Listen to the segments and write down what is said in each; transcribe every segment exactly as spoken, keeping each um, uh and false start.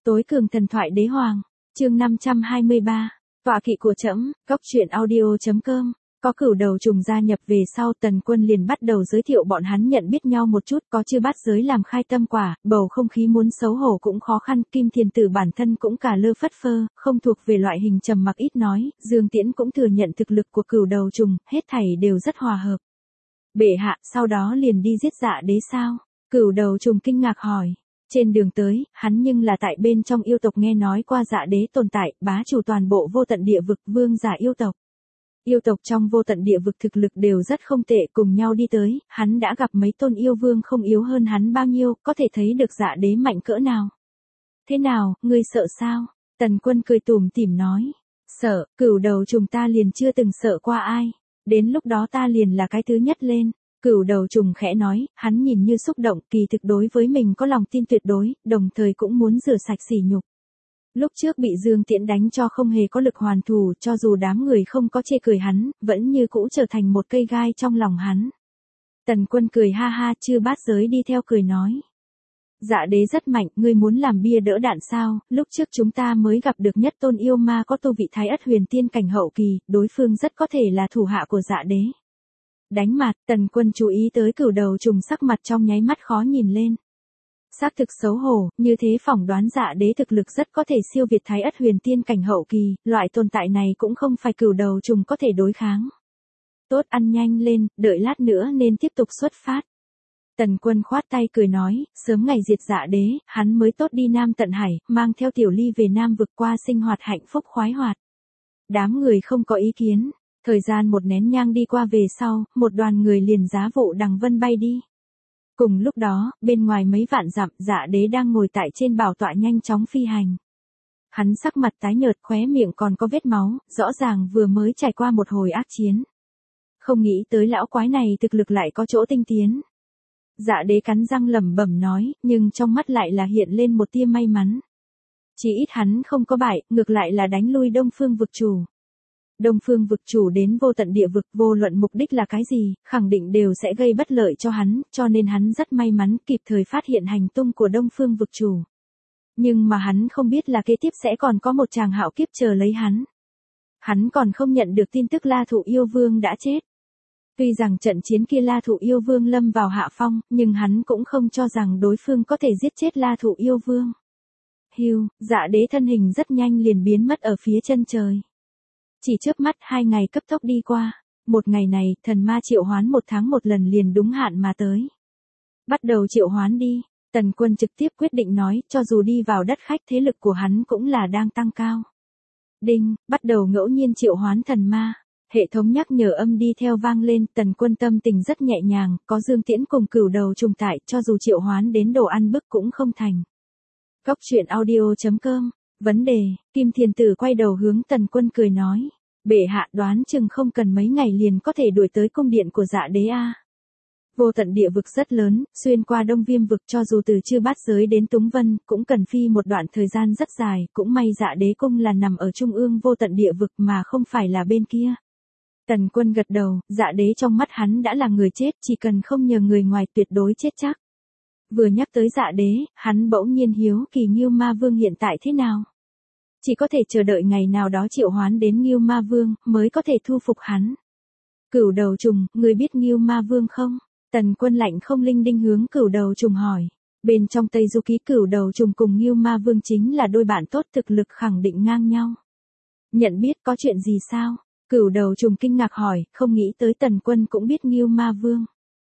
Tối cường thần thoại đế hoàng, chương năm trăm hai mươi ba, tọa kỵ của trẫm, góc truyện audio chấm com. Có cửu đầu trùng gia nhập về sau, Tần Quân liền bắt đầu giới thiệu bọn hắn nhận biết nhau một chút, có chư bát giới làm khai tâm quả, bầu không khí muốn xấu hổ cũng khó khăn, Kim Thiền Tử bản thân cũng cả lơ phất phơ, không thuộc về loại hình trầm mặc ít nói, Dương Tiễn cũng thừa nhận thực lực của cửu đầu trùng, hết thảy đều rất hòa hợp. Bệ hạ, sau đó liền đi giết Dạ Đế sao? Cửu đầu trùng kinh ngạc hỏi. Trên đường tới, hắn nhưng là tại bên trong yêu tộc nghe nói qua Dạ Đế tồn tại, bá chủ toàn bộ vô tận địa vực, vương giả yêu tộc. Yêu tộc trong vô tận địa vực thực lực đều rất không tệ, cùng nhau đi tới, hắn đã gặp mấy tôn yêu vương không yếu hơn hắn bao nhiêu, có thể thấy được Dạ Đế mạnh cỡ nào. Thế nào, ngươi sợ sao? Tần Quân cười tủm tỉm nói. Sợ, cửu đầu trùng ta liền chưa từng sợ qua ai. Đến lúc đó ta liền là cái thứ nhất lên. Cửu đầu trùng khẽ nói, hắn nhìn như xúc động, kỳ thực đối với mình có lòng tin tuyệt đối, đồng thời cũng muốn rửa sạch sỉ nhục. Lúc trước bị Dương Tiễn đánh cho không hề có lực hoàn thủ, cho dù đám người không có chê cười hắn, vẫn như cũ trở thành một cây gai trong lòng hắn. Tần Quân cười ha ha, chư bát giới đi theo cười nói. Dạ Đế rất mạnh, ngươi muốn làm bia đỡ đạn sao? Lúc trước chúng ta mới gặp được nhất tôn yêu ma có tu vị thái ất huyền tiên cảnh hậu kỳ, đối phương rất có thể là thủ hạ của Dạ Đế. Đánh mặt, Tần Quân chú ý tới cửu đầu trùng sắc mặt trong nháy mắt khó nhìn lên. Xác thực xấu hổ, như thế phỏng đoán Dạ Đế thực lực rất có thể siêu việt thái ất huyền tiên cảnh hậu kỳ, loại tồn tại này cũng không phải cửu đầu trùng có thể đối kháng. Tốt, ăn nhanh lên, đợi lát nữa nên tiếp tục xuất phát. Tần Quân khoát tay cười nói, sớm ngày diệt Dạ Đế, hắn mới tốt đi Nam Tận Hải, mang theo Tiểu Ly về Nam vực qua sinh hoạt hạnh phúc khoái hoạt. Đám người không có ý kiến. Thời gian một nén nhang đi qua về sau, một đoàn người liền giá vụ đằng vân bay đi. Cùng lúc đó, bên ngoài mấy vạn dặm, Dạ Đế đang ngồi tại trên bảo tọa nhanh chóng phi hành. Hắn sắc mặt tái nhợt, khóe miệng còn có vết máu, rõ ràng vừa mới trải qua một hồi ác chiến. Không nghĩ tới lão quái này thực lực lại có chỗ tinh tiến. Dạ Đế cắn răng lẩm bẩm nói, nhưng trong mắt lại là hiện lên một tia may mắn. Chỉ ít hắn không có bại, ngược lại là đánh lui Đông Phương vực chủ. Đông Phương vực chủ đến vô tận địa vực, vô luận mục đích là cái gì, khẳng định đều sẽ gây bất lợi cho hắn, cho nên hắn rất may mắn kịp thời phát hiện hành tung của Đông Phương vực chủ. Nhưng mà hắn không biết là kế tiếp sẽ còn có một tràng hạo kiếp chờ lấy hắn. Hắn còn không nhận được tin tức La Thụ Yêu Vương đã chết. Tuy rằng trận chiến kia La Thụ Yêu Vương lâm vào hạ phong, nhưng hắn cũng không cho rằng đối phương có thể giết chết La Thụ Yêu Vương. Hưu, Dạ Đế thân hình rất nhanh liền biến mất ở phía chân trời. Chỉ chớp mắt hai ngày cấp tốc đi qua, một ngày này thần ma triệu hoán một tháng một lần liền đúng hạn mà tới. Bắt đầu triệu hoán đi, Tần Quân trực tiếp quyết định nói, cho dù đi vào đất khách thế lực của hắn cũng là đang tăng cao. Đinh, bắt đầu ngẫu nhiên triệu hoán thần ma, hệ thống nhắc nhở âm đi theo vang lên, Tần Quân tâm tình rất nhẹ nhàng, có Dương Tiễn cùng cửu đầu trùng tại, cho dù triệu hoán đến đồ ăn bức cũng không thành. Góc truyện audio chấm com. Vấn đề, Kim Thiền Tử quay đầu hướng Tần Quân cười nói. Bệ hạ, đoán chừng không cần mấy ngày liền có thể đuổi tới cung điện của Dạ Đế a. Vô tận địa vực rất lớn, xuyên qua Đông Viêm vực, cho dù từ chư bát giới đến Túng Vân, cũng cần phi một đoạn thời gian rất dài, cũng may Dạ Đế cung là nằm ở trung ương vô tận địa vực mà không phải là bên kia. Tần Quân gật đầu, Dạ Đế trong mắt hắn đã là người chết, chỉ cần không nhờ người ngoài tuyệt đối chết chắc. Vừa nhắc tới Dạ Đế, hắn bỗng nhiên hiếu kỳ Ngưu Ma Vương hiện tại thế nào. Chỉ có thể chờ đợi ngày nào đó triệu hoán đến Ngưu Ma Vương, mới có thể thu phục hắn. Cửu đầu trùng, người biết Ngưu Ma Vương không? Tần Quân lạnh không linh đinh hướng cửu đầu trùng hỏi. Bên trong Tây Du Ký cửu đầu trùng cùng Ngưu Ma Vương chính là đôi bạn tốt, thực lực khẳng định ngang nhau. Nhận biết, có chuyện gì sao? Cửu đầu trùng kinh ngạc hỏi, không nghĩ tới Tần Quân cũng biết Ngưu Ma Vương.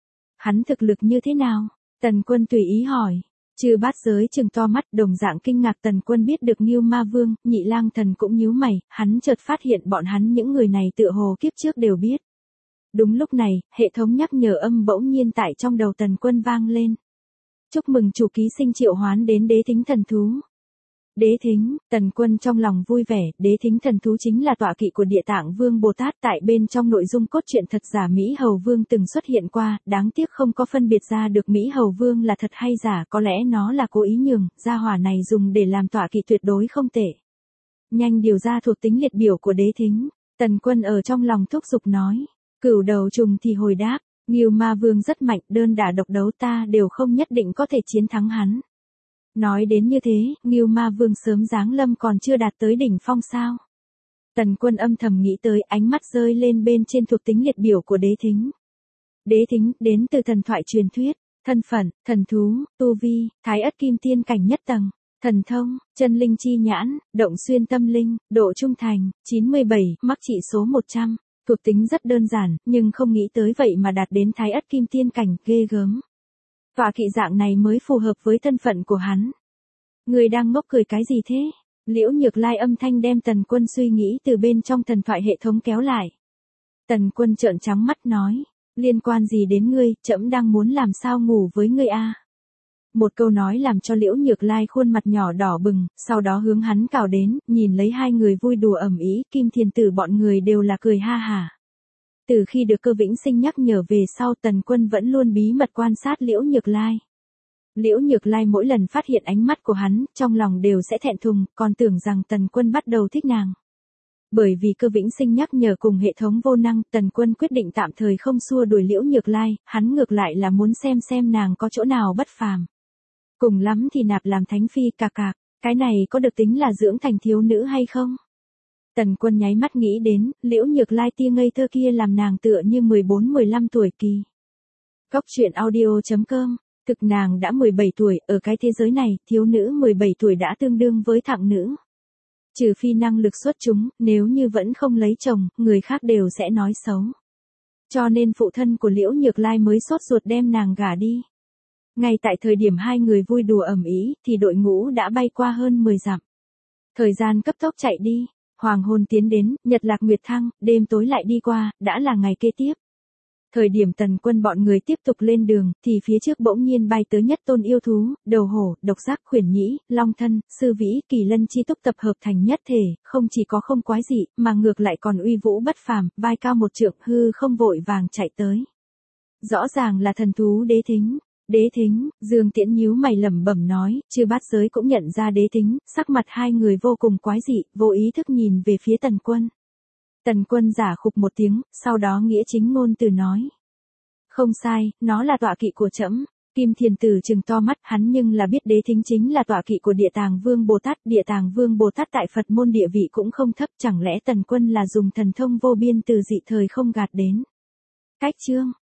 Hắn thực lực như thế nào? Tần Quân tùy ý hỏi. Chư bát giới trừng to mắt, đồng dạng kinh ngạc. Tần Quân biết được Ngưu Ma Vương, Nhị Lang Thần cũng nhíu mày, hắn chợt phát hiện bọn hắn những người này tựa hồ kiếp trước đều biết. Đúng lúc này, hệ thống nhắc nhở âm bỗng nhiên tại trong đầu Tần Quân vang lên. Chúc mừng chủ ký sinh triệu hoán đến đế thính thần thú. Đế thính, Tần Quân trong lòng vui vẻ, đế thính thần thú chính là tọa kỵ của Địa Tạng Vương Bồ Tát, tại bên trong nội dung cốt truyện thật giả Mỹ Hầu Vương từng xuất hiện qua, đáng tiếc không có phân biệt ra được Mỹ Hầu Vương là thật hay giả, có lẽ nó là cố ý nhường, gia hỏa này dùng để làm tọa kỵ tuyệt đối không tệ. Nhanh điều ra thuộc tính liệt biểu của đế thính, Tần Quân ở trong lòng thúc giục nói, cửu đầu trùng thì hồi đáp, Ngưu Ma Vương rất mạnh, đơn đả độc đấu ta đều không nhất định có thể chiến thắng hắn. Nói đến như thế, Ngưu Ma Vương sớm giáng lâm còn chưa đạt tới đỉnh phong sao? Tần Quân âm thầm nghĩ tới, ánh mắt rơi lên bên trên thuộc tính liệt biểu của Đế Thính. Đế Thính, đến từ thần thoại truyền thuyết, thân phận, thần thú, tu vi, thái ất kim tiên cảnh nhất tầng, thần thông, chân linh chi nhãn, động xuyên tâm linh, độ trung thành, chín mươi bảy, mắc trị số một trăm. Thuộc tính rất đơn giản, nhưng không nghĩ tới vậy mà đạt đến thái ất kim tiên cảnh, ghê gớm. Tọa kỵ dạng này mới phù hợp với thân phận của hắn. Người đang ngốc cười cái gì thế? Liễu Nhược Lai âm thanh đem Tần Quân suy nghĩ từ bên trong thần thoại hệ thống kéo lại. Tần Quân trợn trắng mắt nói, liên quan gì đến ngươi, trẫm đang muốn làm sao ngủ với ngươi a. Một câu nói làm cho Liễu Nhược Lai khuôn mặt nhỏ đỏ bừng, sau đó hướng hắn cào đến, nhìn lấy hai người vui đùa ầm ĩ, Kim Thiền Tử bọn người đều là cười ha hả. Từ khi được Cơ Vĩnh Sinh nhắc nhở về sau, Tần Quân vẫn luôn bí mật quan sát Liễu Nhược Lai. Liễu Nhược Lai mỗi lần phát hiện ánh mắt của hắn, trong lòng đều sẽ thẹn thùng, còn tưởng rằng Tần Quân bắt đầu thích nàng. Bởi vì Cơ Vĩnh Sinh nhắc nhở cùng hệ thống vô năng, Tần Quân quyết định tạm thời không xua đuổi Liễu Nhược Lai, hắn ngược lại là muốn xem xem nàng có chỗ nào bất phàm. Cùng lắm thì nạp làm thánh phi cạc cạc, cái này có được tính là dưỡng thành thiếu nữ hay không? Tần Quân nháy mắt nghĩ đến, Liễu Nhược Lai tia ngây thơ kia làm nàng tựa như mười bốn mười lăm tuổi kỳ. Góc truyện audio chấm com, thực nàng đã mười bảy tuổi, ở cái thế giới này, thiếu nữ mười bảy tuổi đã tương đương với thặng nữ. Trừ phi năng lực xuất chúng, nếu như vẫn không lấy chồng, người khác đều sẽ nói xấu. Cho nên phụ thân của Liễu Nhược Lai mới sốt ruột đem nàng gả đi. Ngay tại thời điểm hai người vui đùa ầm ĩ, thì đội ngũ đã bay qua hơn mười dặm. Thời gian cấp tốc chạy đi, hoàng hôn tiến đến, nhật lạc nguyệt thăng, đêm tối lại đi qua, đã là ngày kế tiếp. Thời điểm Tần Quân bọn người tiếp tục lên đường, thì phía trước bỗng nhiên bay tới nhất tôn yêu thú, đầu hổ, độc giác, khuyển nhĩ, long thân, sư vĩ, kỳ lân chi túc tập hợp thành nhất thể, không chỉ có không quái dị, mà ngược lại còn uy vũ bất phàm, vai cao một trượng, hư không vội vàng chạy tới. Rõ ràng là thần thú Đế Thính. Đế Thính, Dương Tiễn nhíu mày lẩm bẩm nói, Chư Bát Giới cũng nhận ra Đế Thính, sắc mặt hai người vô cùng quái dị, vô ý thức nhìn về phía Tần Quân. Tần Quân giả khục một tiếng, sau đó nghĩa chính ngôn từ nói. Không sai, nó là tọa kỵ của trẫm. Kim Thiền Tử trừng to mắt, hắn nhưng là biết Đế Thính chính là tọa kỵ của Địa Tàng Vương Bồ Tát. Địa Tàng Vương Bồ Tát tại Phật môn địa vị cũng không thấp, chẳng lẽ Tần Quân là dùng thần thông vô biên từ dị thời không gạt đến. Cách chương.